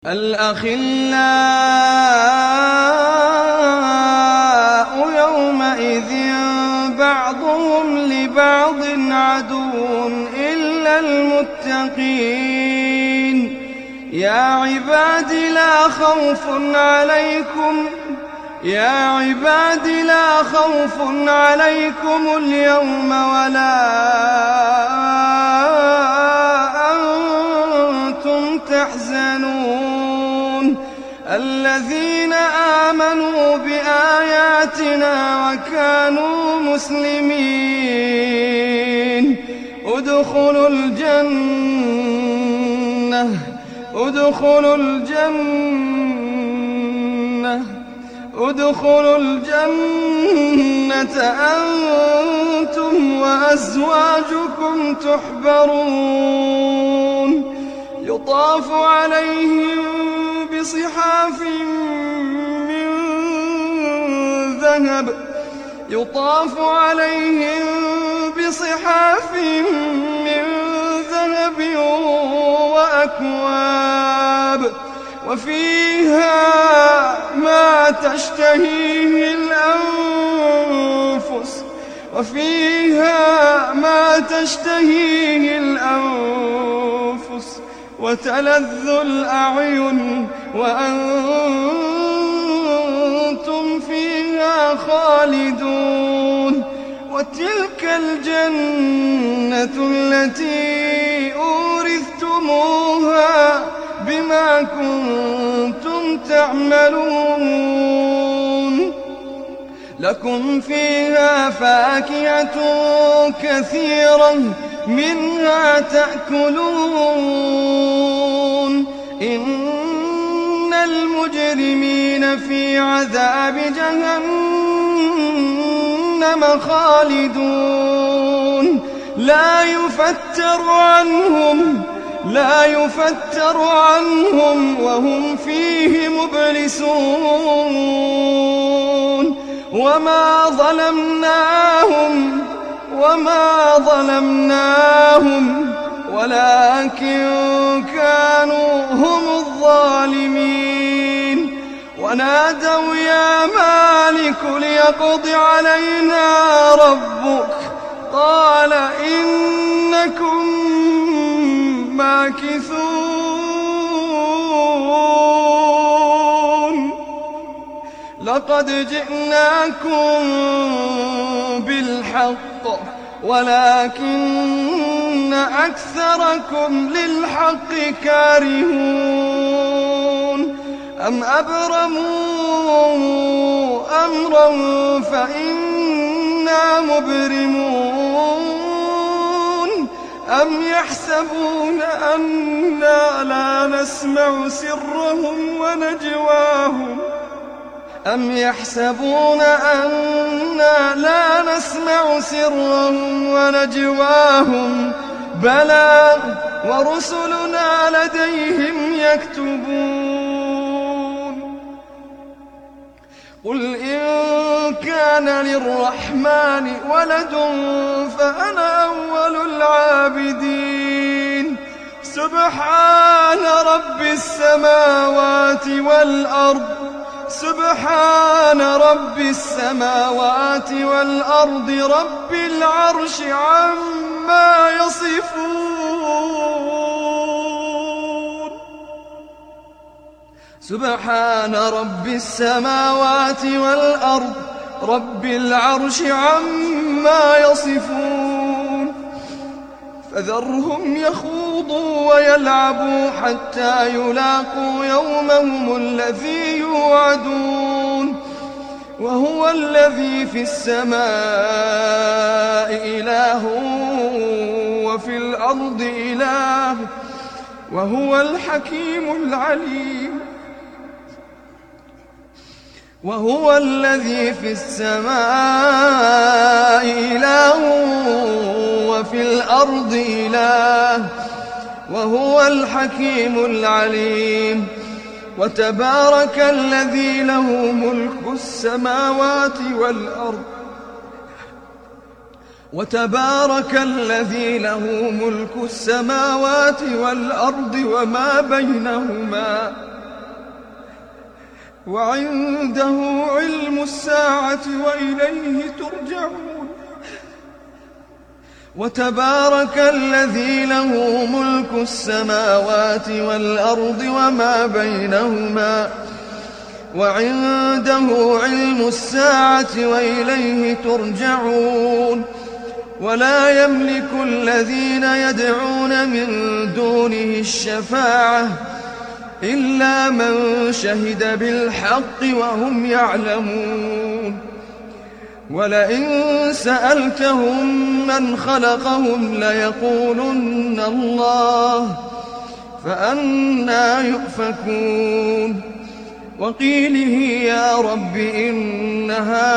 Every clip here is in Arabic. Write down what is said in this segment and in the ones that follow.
الأخلاء يومئذ بعضهم لبعض عدو إلا المتقين. يا عباد لا خوف عليكم اليوم ولا أنتم تحزنون. الذين آمنوا بآياتنا وكانوا مسلمين ادخلوا الجنة أنتم وأزواجكم تحبرون. يطاف عليهم بصحاف من ذهب وأكواب وفيها ما تشتهيه الأنفس وتلذ الأعين وأنتم فيها خالدون. وتلك الجنة التي أورثتموها بما كنتم تعملون. لكم فيها فاكهة كثيرة منها تأكلون. إن المجرمين في عذاب جهنم خالدون. لا يفتر عنهم وهم فيه مبلسون. وما ظلمناهم ولكن كانوا هم الظالمين. ونادوا يا مالك ليقض علينا ربك قال إنكم ماكثون. لقد جئناكم بالحق ولكن أكثركم للحق كارهون. أم أبرموا أمرا فإنا مبرمون. أم يحسبون أنا لا نسمع سرهم ونجواهم بلى ورسلنا لديهم يكتبون. قل إن كان للرحمن ولد فأنا أول العابدين. سبحان رب السماوات والأرض رب العرش عما يصفون. سبحان رب السماوات والأرض رب العرش عما يصفون. فذرهم يخوضوا ويلعبوا حتى يلاقوا يومهم الذي يوعدون. وهو الذي في السماء إله وفي الأرض إله وهو الحكيم العليم. وهو الذي في السماء إله وفي الأرض إله وهو الحكيم العليم. وتبارك الذي له ملك السماوات والأرض وما بينهما وعنده علم الساعة وإليه ترجعون وتبارك الذي له ملك السماوات والأرض وما بينهما وعنده علم الساعة وإليه ترجعون ولا يملك الذين يدعون من دونه الشفاعة إلا من شهد بالحق وهم يعلمون ولئن سألتهم من خلقهم ليقولن الله فأنى يؤفكون وقيله يا رب إن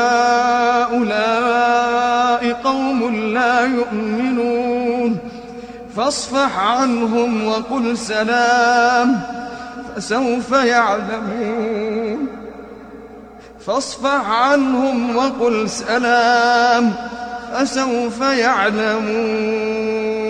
هؤلاء قوم لا يؤمنون فاصفح عنهم وقل سلام فسوف يعلمون فاصفح عنهم وقل سلام فسوف يعلمون